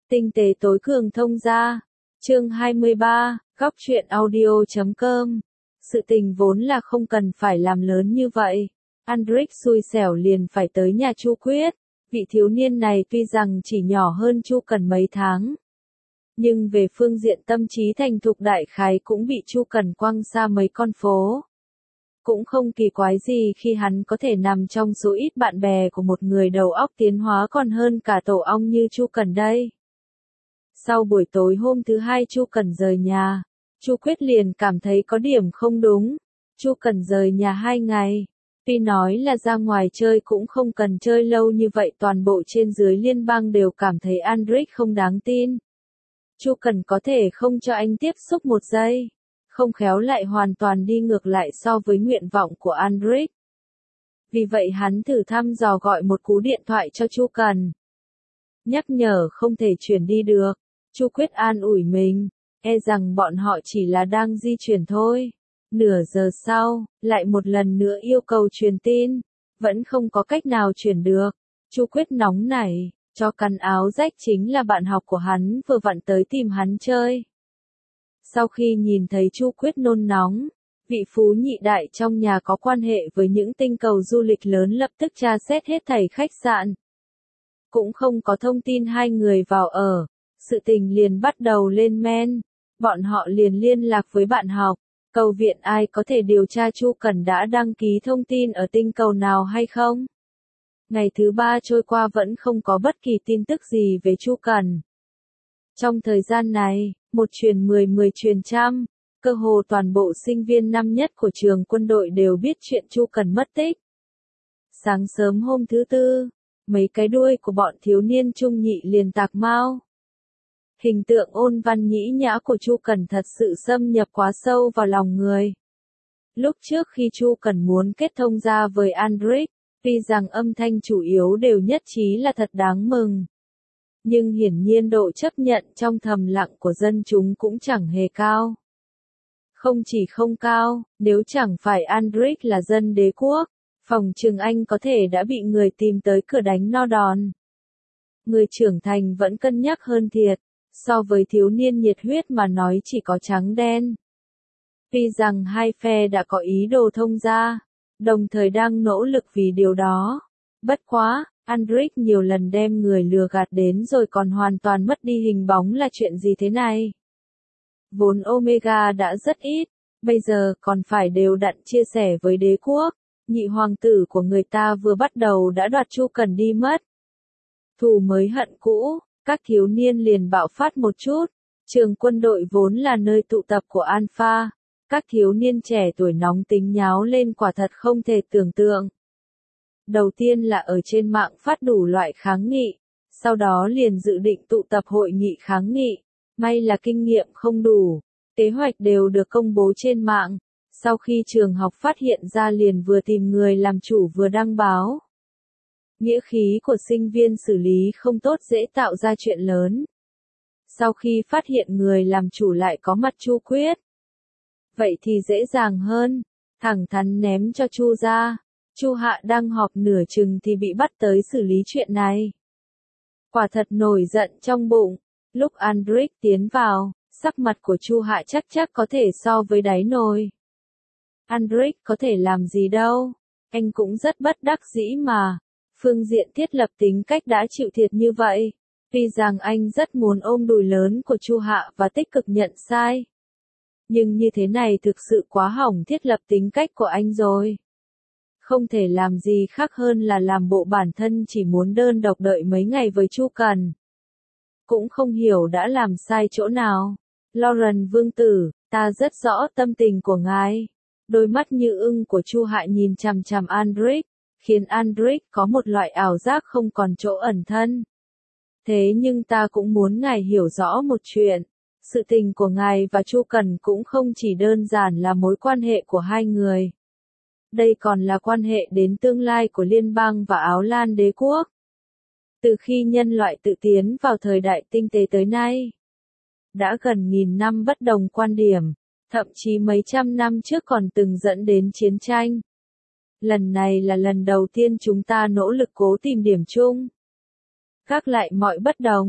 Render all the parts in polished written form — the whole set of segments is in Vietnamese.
Tinh tế tối cường thông gia. Chương 23, góc truyện audio.com. Sự tình vốn là không cần phải làm lớn như vậy. Andric xui xẻo liền phải tới nhà Chu Quyết. Vị thiếu niên này tuy rằng chỉ nhỏ hơn Chu Cần mấy tháng, nhưng về phương diện tâm trí thành thục đại khái cũng bị Chu Cần quăng xa mấy con phố. Cũng không kỳ quái gì khi hắn có thể nằm trong số ít bạn bè của một người đầu óc tiến hóa còn hơn cả tổ ong như Chu Cần đây. Sau buổi tối hôm thứ hai Chu Cần rời nhà, Chu Quyết liền cảm thấy có điểm không đúng. Chu Cần rời nhà 2 ngày. Tuy nói là ra ngoài chơi cũng không cần chơi lâu như vậy, toàn bộ trên dưới liên bang đều cảm thấy Andric không đáng tin. Chu Cần có thể không cho anh tiếp xúc một giây, không khéo lại hoàn toàn đi ngược lại so với nguyện vọng của Andric. Vì vậy hắn thử thăm dò gọi một cú điện thoại cho Chu Cần. Nhắc nhở không thể chuyển đi được. Chu Quyết an ủi mình, e rằng bọn họ chỉ là đang di chuyển thôi. Nửa giờ sau, lại một lần nữa yêu cầu truyền tin, vẫn không có cách nào chuyển được. Chu Quyết nóng nảy, cho căn áo rách chính là bạn học của hắn vừa vặn tới tìm hắn chơi. Sau khi nhìn thấy Chu Quyết nôn nóng, vị phú nhị đại trong nhà có quan hệ với những tinh cầu du lịch lớn lập tức tra xét hết thảy khách sạn. Cũng không có thông tin hai người vào ở, sự tình liền bắt đầu lên men. Bọn họ liền liên lạc với bạn học, cầu viện ai có thể điều tra Chu Cần đã đăng ký thông tin ở tinh cầu nào hay không. Ngày thứ 3 trôi qua vẫn không có bất kỳ tin tức gì về Chu Cần. Trong thời gian này, một truyền 10, 10 truyền trăm, cơ hồ toàn bộ sinh viên năm nhất của trường quân đội đều biết chuyện Chu Cần mất tích. Sáng sớm hôm thứ Tư, mấy cái đuôi của bọn thiếu niên trung nhị liền tạc mau. Hình tượng ôn văn nhĩ nhã của Chu Cần thật sự xâm nhập quá sâu vào lòng người. Lúc trước khi Chu Cần muốn kết thông gia với Andric, tuy rằng âm thanh chủ yếu đều nhất trí là thật đáng mừng, nhưng hiển nhiên độ chấp nhận trong thầm lặng của dân chúng cũng chẳng hề cao. Không chỉ không cao, nếu chẳng phải Andric là dân đế quốc, phòng trường anh có thể đã bị người tìm tới cửa đánh no đòn. Người trưởng thành vẫn cân nhắc hơn thiệt, so với thiếu niên nhiệt huyết mà nói chỉ có trắng đen. Tuy rằng hai phe đã có ý đồ thông gia, đồng thời đang nỗ lực vì điều đó. Bất quá, Andric nhiều lần đem người lừa gạt đến rồi còn hoàn toàn mất đi hình bóng là chuyện gì thế này? Vốn Omega đã rất ít, bây giờ còn phải đều đặn chia sẻ với đế quốc. Nhị hoàng tử của người ta vừa bắt đầu đã đoạt Chu Cần đi mất. Thù mới hận cũ, các thiếu niên liền bạo phát một chút. Trường quân đội vốn là nơi tụ tập của Alpha. Các thiếu niên trẻ tuổi nóng tính nháo lên quả thật không thể tưởng tượng. Đầu tiên là ở trên mạng phát đủ loại kháng nghị, sau đó liền dự định tụ tập hội nghị kháng nghị. May là kinh nghiệm không đủ, kế hoạch đều được công bố trên mạng. Sau khi trường học phát hiện ra liền vừa tìm người làm chủ vừa đăng báo. Nghĩa khí của sinh viên xử lý không tốt dễ tạo ra chuyện lớn. Sau khi phát hiện người làm chủ lại có mặt Chu Quyết, vậy thì dễ dàng hơn, thẳng thắn ném cho Chu ra. Chu Hạ đang họp nửa chừng thì bị bắt tới xử lý chuyện này. Quả thật nổi giận trong bụng, lúc Andric tiến vào, sắc mặt của Chu Hạ chắc có thể so với đáy nồi. Andric có thể làm gì đâu, anh cũng rất bất đắc dĩ mà. Phương diện thiết lập tính cách đã chịu thiệt như vậy. Tuy rằng anh rất muốn ôm đùi lớn của Chu Hạ và tích cực nhận sai. Nhưng như thế này thực sự quá hỏng thiết lập tính cách của anh rồi. Không thể làm gì khác hơn là làm bộ bản thân chỉ muốn đơn độc đợi mấy ngày với Chu Cần. Cũng không hiểu đã làm sai chỗ nào. Lauren vương tử, ta rất rõ tâm tình của ngài. Đôi mắt như ưng của Chu Hạ nhìn chằm chằm Andric, khiến Andric có một loại ảo giác không còn chỗ ẩn thân. Thế nhưng ta cũng muốn ngài hiểu rõ một chuyện. Sự tình của ngài và Chu Cần cũng không chỉ đơn giản là mối quan hệ của hai người. Đây còn là quan hệ đến tương lai của liên bang và Áo Lan đế quốc. Từ khi nhân loại tự tiến vào thời đại tinh tế tới nay, đã gần 1000 năm bất đồng quan điểm, thậm chí mấy trăm năm trước còn từng dẫn đến chiến tranh. Lần này là lần đầu tiên chúng ta nỗ lực cố tìm điểm chung. Gác lại mọi bất đồng,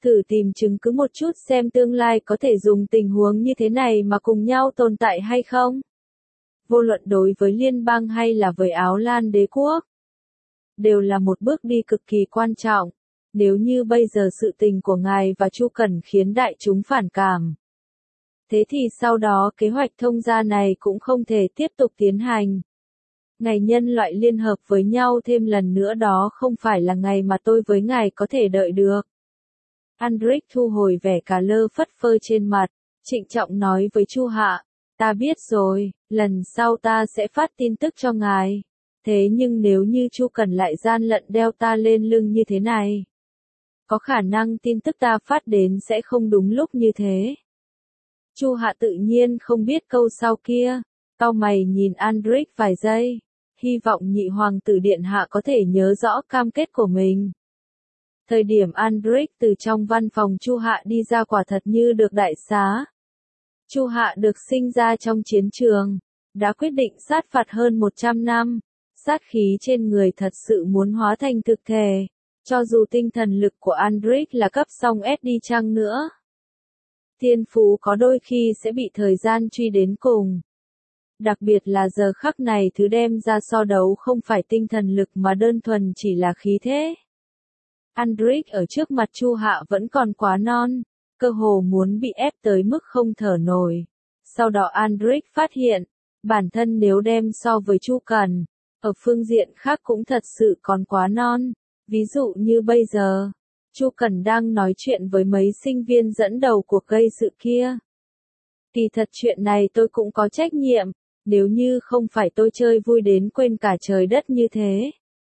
Thử tìm chứng cứ một chút xem tương lai có thể dùng tình huống như thế này mà cùng nhau tồn tại hay không. Vô luận đối với liên bang hay là với Áo Lan đế quốc, đều là một bước đi cực kỳ quan trọng. Nếu như bây giờ sự tình của ngài và Chu Cẩn khiến đại chúng phản cảm, thế thì sau đó kế hoạch thông gia này cũng không thể tiếp tục tiến hành. Ngày nhân loại liên hợp với nhau thêm lần nữa đó không phải là ngày mà tôi với ngài có thể đợi được. Andric thu hồi vẻ cà lơ phất phơ trên mặt, trịnh trọng nói với Chu Hạ, ta biết rồi, lần sau ta sẽ phát tin tức cho ngài. Thế nhưng nếu như Chu Cẩn lại gian lận đeo ta lên lưng như thế này, có khả năng tin tức ta phát đến sẽ không đúng lúc như thế. Chu Hạ tự nhiên không biết câu sau kia, cau mày nhìn Andric vài giây, hy vọng nhị hoàng tử điện hạ có thể nhớ rõ cam kết của mình. Thời điểm Andric từ trong văn phòng Chu Hạ đi ra quả thật như được đại xá. Chu Hạ được sinh ra trong chiến trường, đã quyết định sát phạt hơn 100 năm, sát khí trên người thật sự muốn hóa thành thực thể, cho dù tinh thần lực của Andric là cấp song S đi chăng nữa. Thiên phú có đôi khi sẽ bị thời gian truy đến cùng. Đặc biệt là giờ khắc này thứ đem ra so đấu không phải tinh thần lực mà đơn thuần chỉ là khí thế. Andric ở trước mặt Chu Hạ vẫn còn quá non, cơ hồ muốn bị ép tới mức không thở nổi. Sau đó Andric phát hiện, bản thân nếu đem so với Chu Cẩn, ở phương diện khác cũng thật sự còn quá non. Ví dụ như bây giờ, Chu Cẩn đang nói chuyện với mấy sinh viên dẫn đầu cuộc gây sự kia. Kỳ thật chuyện này tôi cũng có trách nhiệm, nếu như không phải tôi chơi vui đến quên cả trời đất như thế,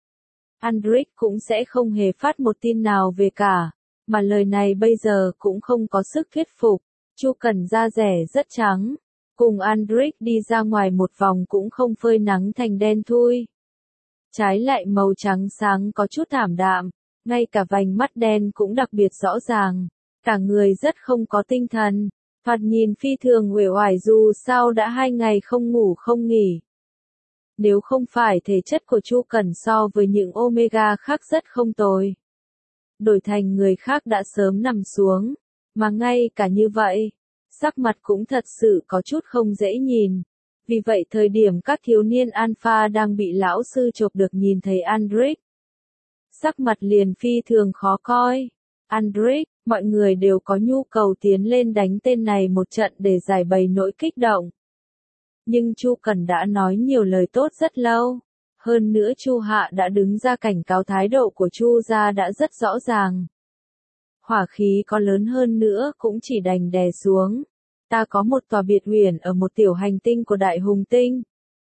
Andric cũng sẽ không hề phát một tin nào về cả, mà lời này bây giờ cũng không có sức thuyết phục. Chu Cẩn da rẻ rất trắng, cùng Andric đi ra ngoài một vòng cũng không phơi nắng thành đen thui. Trái lại màu trắng sáng có chút thảm đạm, ngay cả vành mắt đen cũng đặc biệt rõ ràng, cả người rất không có tinh thần, thoạt nhìn phi thường uể oải dù sao đã 2 ngày không ngủ không nghỉ. Nếu không phải thể chất của Chu Cẩn so với những Omega khác rất không tồi, đổi thành người khác đã sớm nằm xuống, mà ngay cả như vậy, sắc mặt cũng thật sự có chút không dễ nhìn. Vì vậy thời điểm các thiếu niên Alpha đang bị lão sư chộp được nhìn thấy Andric, sắc mặt liền phi thường khó coi. Andric, mọi người đều có nhu cầu tiến lên đánh tên này một trận để giải bày nỗi kích động. Nhưng Chu Cẩn đã nói nhiều lời tốt rất lâu. Hơn nữa Chu Hạ đã đứng ra cảnh cáo thái độ của Chu gia đã rất rõ ràng. Hỏa khí có lớn hơn nữa cũng chỉ đành đè xuống. Ta có một tòa biệt uyển ở một tiểu hành tinh của Đại Hùng Tinh.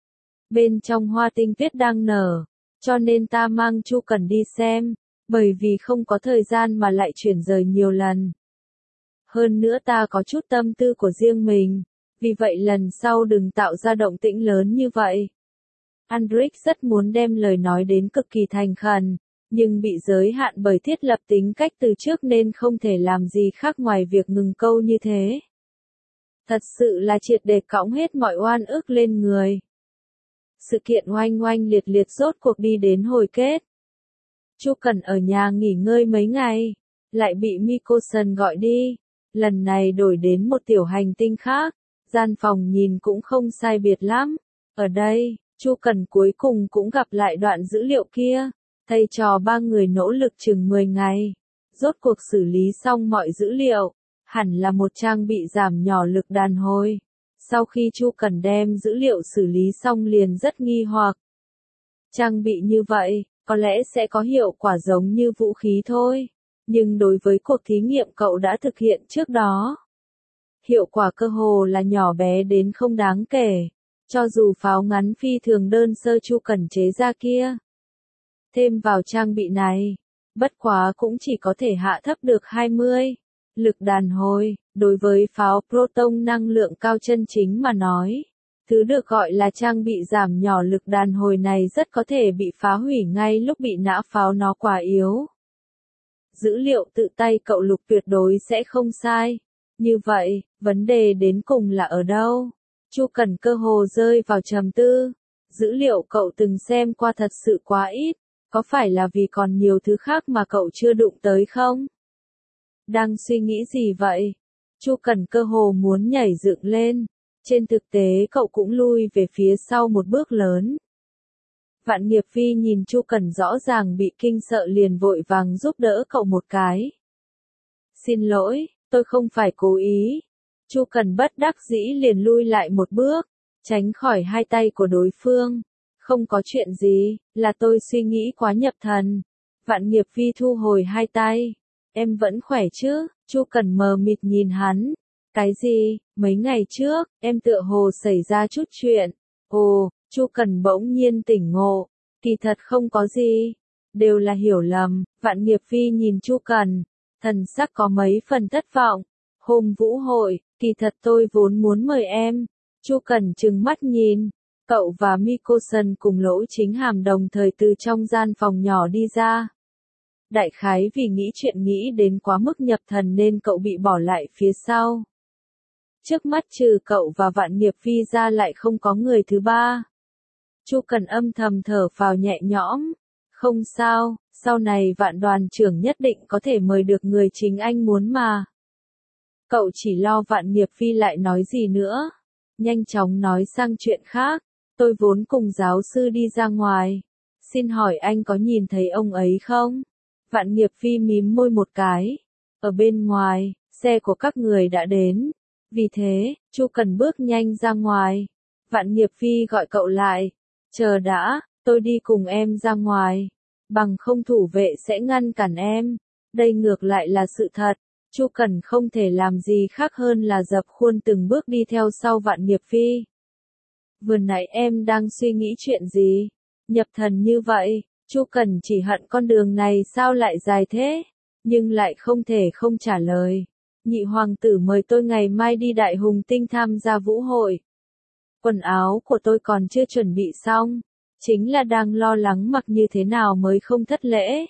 Bên trong hoa tinh tuyết đang nở, cho nên ta mang Chu Cẩn đi xem, bởi vì không có thời gian mà lại chuyển rời nhiều lần. Hơn nữa ta có chút tâm tư của riêng mình, vì vậy lần sau đừng tạo ra động tĩnh lớn như vậy. Andric rất muốn đem lời nói đến cực kỳ thành khẩn, nhưng bị giới hạn bởi thiết lập tính cách từ trước nên không thể làm gì khác ngoài việc ngừng câu như thế. Thật sự là triệt để cõng hết mọi oan ức lên người. Sự kiện oanh oanh liệt liệt rốt cuộc đi đến hồi kết. Chu Cẩn ở nhà nghỉ ngơi mấy ngày, lại bị Mikosan gọi đi, lần này đổi đến một tiểu hành tinh khác, gian phòng nhìn cũng không sai biệt lắm. Ở đây, Chu Cẩn cuối cùng cũng gặp lại đoạn dữ liệu kia, thầy trò ba người nỗ lực chừng 10 ngày, rốt cuộc xử lý xong mọi dữ liệu, hẳn là một trang bị giảm nhỏ lực đàn hồi. Sau khi Chu Cẩn đem dữ liệu xử lý xong liền rất nghi hoặc. Trang bị như vậy, có lẽ sẽ có hiệu quả giống như vũ khí thôi, nhưng đối với cuộc thí nghiệm cậu đã thực hiện trước đó, hiệu quả cơ hồ là nhỏ bé đến không đáng kể, cho dù pháo ngắn phi thường đơn sơ Chu Cẩn chế ra kia. Thêm vào trang bị này, bất quá cũng chỉ có thể hạ thấp được 20 lực đàn hồi, đối với pháo proton năng lượng cao chân chính mà nói. Thứ được gọi là trang bị giảm nhỏ lực đàn hồi này rất có thể bị phá hủy ngay lúc bị nã pháo, nó quá yếu. Dữ liệu tự tay cậu lục tuyệt đối sẽ không sai. Như vậy, vấn đề đến cùng là ở đâu? Chu Cẩn cơ hồ rơi vào trầm tư. Dữ liệu cậu từng xem qua thật sự quá ít, có phải là vì còn nhiều thứ khác mà cậu chưa đụng tới không? Đang suy nghĩ gì vậy? Chu Cần cơ hồ muốn nhảy dựng lên. Trên thực tế cậu cũng lui về phía sau một bước lớn. Vạn Nghiệp Phi nhìn Chu Cần rõ ràng bị kinh sợ liền vội vàng giúp đỡ cậu một cái. Xin lỗi, tôi không phải cố ý. Chu Cần bất đắc dĩ liền lui lại một bước, tránh khỏi hai tay của đối phương. Không có chuyện gì, là tôi suy nghĩ quá nhập thần. Vạn Nghiệp Phi thu hồi hai tay. Em vẫn khỏe chứ? Chu Cần mờ mịt nhìn hắn. Cái gì? Mấy ngày trước, em tựa hồ xảy ra chút chuyện. Ồ, Chu Cần bỗng nhiên tỉnh ngộ. Kỳ thật không có gì. Đều là hiểu lầm. Vạn Nghiệp Phi nhìn Chu Cần. Thần sắc có mấy phần thất vọng. Hôm vũ hội, kỳ thật tôi vốn muốn mời em. Chu Cần trừng mắt nhìn. Cậu và Mikosan cùng Lỗ Chính Hàm đồng thời từ trong gian phòng nhỏ đi ra. Đại khái vì nghĩ chuyện nghĩ đến quá mức nhập thần nên cậu bị bỏ lại phía sau. Trước mắt trừ cậu và Vạn Nghiệp Phi ra lại không có người thứ ba. Chu Cần âm thầm thở phào nhẹ nhõm. Không sao, sau này Vạn đoàn trưởng nhất định có thể mời được người chính anh muốn mà. Cậu chỉ lo Vạn Nghiệp Phi lại nói gì nữa. Nhanh chóng nói sang chuyện khác. Tôi vốn cùng giáo sư đi ra ngoài. Xin hỏi anh có nhìn thấy ông ấy không? Vạn Nghiệp Phi mím môi một cái. Ở bên ngoài, xe của các người đã đến. Vì thế, Chu Cần bước nhanh ra ngoài. Vạn Nghiệp Phi gọi cậu lại. Chờ đã, tôi đi cùng em ra ngoài. Bằng không thủ vệ sẽ ngăn cản em. Đây ngược lại là sự thật. Chu Cần không thể làm gì khác hơn là dập khuôn từng bước đi theo sau Vạn Nghiệp Phi. Vừa nãy em đang suy nghĩ chuyện gì? Nhập thần như vậy, Chu Cần chỉ hận con đường này sao lại dài thế, nhưng lại không thể không trả lời. Nhị hoàng tử mời tôi ngày mai đi Đại Hùng Tinh tham gia vũ hội. Quần áo của tôi còn chưa chuẩn bị xong, chính là đang lo lắng mặc như thế nào mới không thất lễ.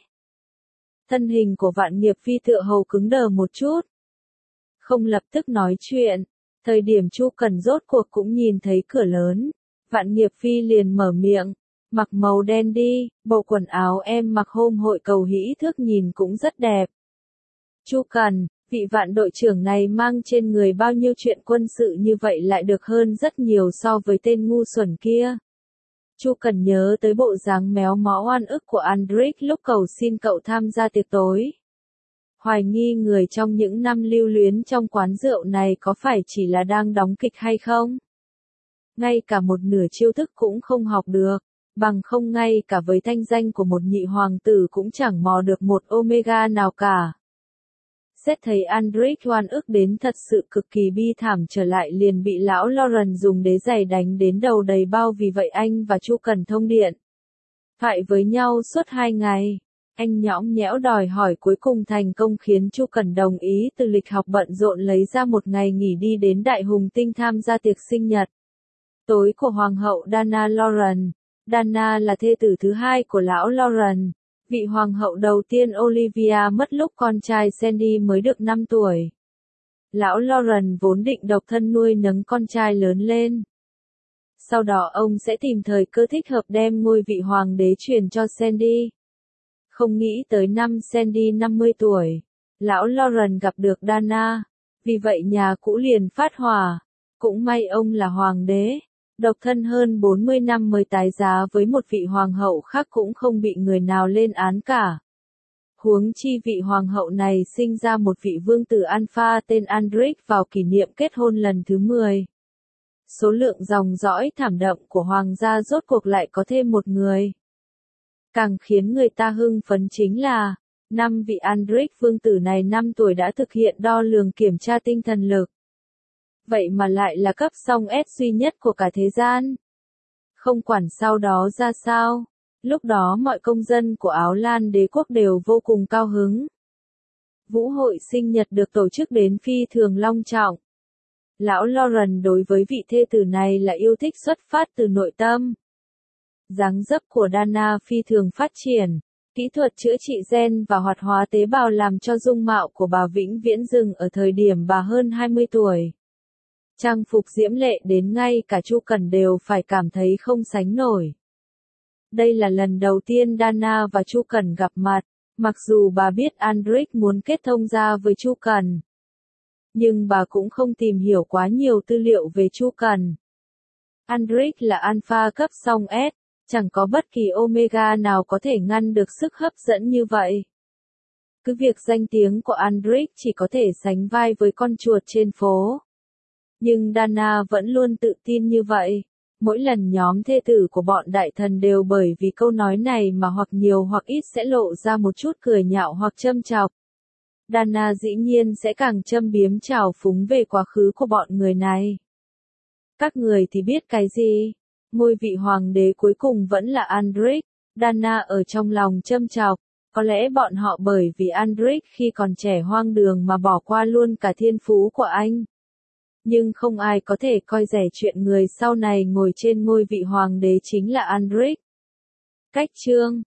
Thân hình của Vạn Nghiệp Phi tựa hồ cứng đờ một chút. Không lập tức nói chuyện. Thời điểm Chu Cần rốt cuộc cũng nhìn thấy cửa lớn. Vạn Nghiệp Phi liền mở miệng. Mặc màu đen đi, bộ quần áo em mặc hôm hội cầu hỷ thước nhìn cũng rất đẹp. Chu Cần, vị Vạn đội trưởng này mang trên người bao nhiêu chuyện quân sự như vậy lại được hơn rất nhiều so với tên ngu xuẩn kia. Chu Cần nhớ tới bộ dáng méo mó oan ức của Andric lúc cầu xin cậu tham gia tiệc tối. Hoài nghi người trong những năm lưu luyến trong quán rượu này có phải chỉ là đang đóng kịch hay không? Ngay cả một nửa chiêu thức cũng không học được, bằng không ngay cả với thanh danh của một nhị hoàng tử cũng chẳng mò được một omega nào cả. Xét thấy Andric oan ức đến thật sự cực kỳ bi thảm trở lại liền bị lão Lauren dùng đế giày đánh đến đầu đầy bao vì vậy anh và Chu Cần thông điện thoại với nhau suốt 2 ngày. Anh nhõng nhẽo đòi hỏi cuối cùng thành công khiến Chu Cần đồng ý từ lịch học bận rộn lấy ra một ngày nghỉ đi đến Đại Hùng Tinh tham gia tiệc sinh nhật. Tối của Hoàng hậu Dana Lauren. Dana là thê tử thứ hai của lão Lauren. Vị hoàng hậu đầu tiên Olivia mất lúc con trai Sandy mới được 5 tuổi. Lão Lauren vốn định độc thân nuôi nấng con trai lớn lên. Sau đó ông sẽ tìm thời cơ thích hợp đem ngôi vị hoàng đế truyền cho Sandy. Không nghĩ tới năm Sandy 50 tuổi, lão Lauren gặp được Dana, vì vậy nhà cũ liền phát hỏa. Cũng may ông là hoàng đế, độc thân hơn 40 năm mới tái giá với một vị hoàng hậu khác cũng không bị người nào lên án cả. Huống chi vị hoàng hậu này sinh ra một vị vương tử Alpha tên Andric vào kỷ niệm kết hôn lần thứ 10. Số lượng dòng dõi thảm đậm của hoàng gia rốt cuộc lại có thêm một người. Càng khiến người ta hưng phấn chính là, năm vị Andric vương tử này 5 tuổi đã thực hiện đo lường kiểm tra tinh thần lực. Vậy mà lại là cấp song S duy nhất của cả thế gian. Không quản sau đó ra sao, lúc đó mọi công dân của Áo Lan đế quốc đều vô cùng cao hứng. Vũ hội sinh nhật được tổ chức đến phi thường long trọng. Lão Lauren đối với vị thê tử này là yêu thích xuất phát từ nội tâm. Dáng dấp của Dana phi thường phát triển, kỹ thuật chữa trị gen và hoạt hóa tế bào làm cho dung mạo của bà vĩnh viễn dừng ở thời điểm bà hơn 20 tuổi. Trang phục diễm lệ đến ngay cả Chu Cần đều phải cảm thấy không sánh nổi. Đây là lần đầu tiên Dana và Chu Cần gặp mặt, Mặc dù bà biết Andric muốn kết thông gia với Chu Cần, nhưng bà cũng không tìm hiểu quá nhiều tư liệu về Chu Cần. Andric là alpha cấp song S, chẳng có bất kỳ omega nào có thể ngăn được sức hấp dẫn như vậy. Cứ việc danh tiếng của Andric chỉ có thể sánh vai với con chuột trên phố. Nhưng Dana vẫn luôn tự tin như vậy. Mỗi lần nhóm thê tử của bọn đại thần đều bởi vì câu nói này mà hoặc nhiều hoặc ít sẽ lộ ra một chút cười nhạo hoặc châm chọc. Dana dĩ nhiên sẽ càng châm biếm trào phúng về quá khứ của bọn người này. Các người thì biết cái gì? Ngôi vị hoàng đế cuối cùng vẫn là Andric. Dana ở trong lòng châm chọc. Có lẽ bọn họ bởi vì Andric khi còn trẻ hoang đường mà bỏ qua luôn cả thiên phú của anh. Nhưng không ai có thể coi rẻ chuyện người sau này ngồi trên ngôi vị hoàng đế chính là Andric. Cách chương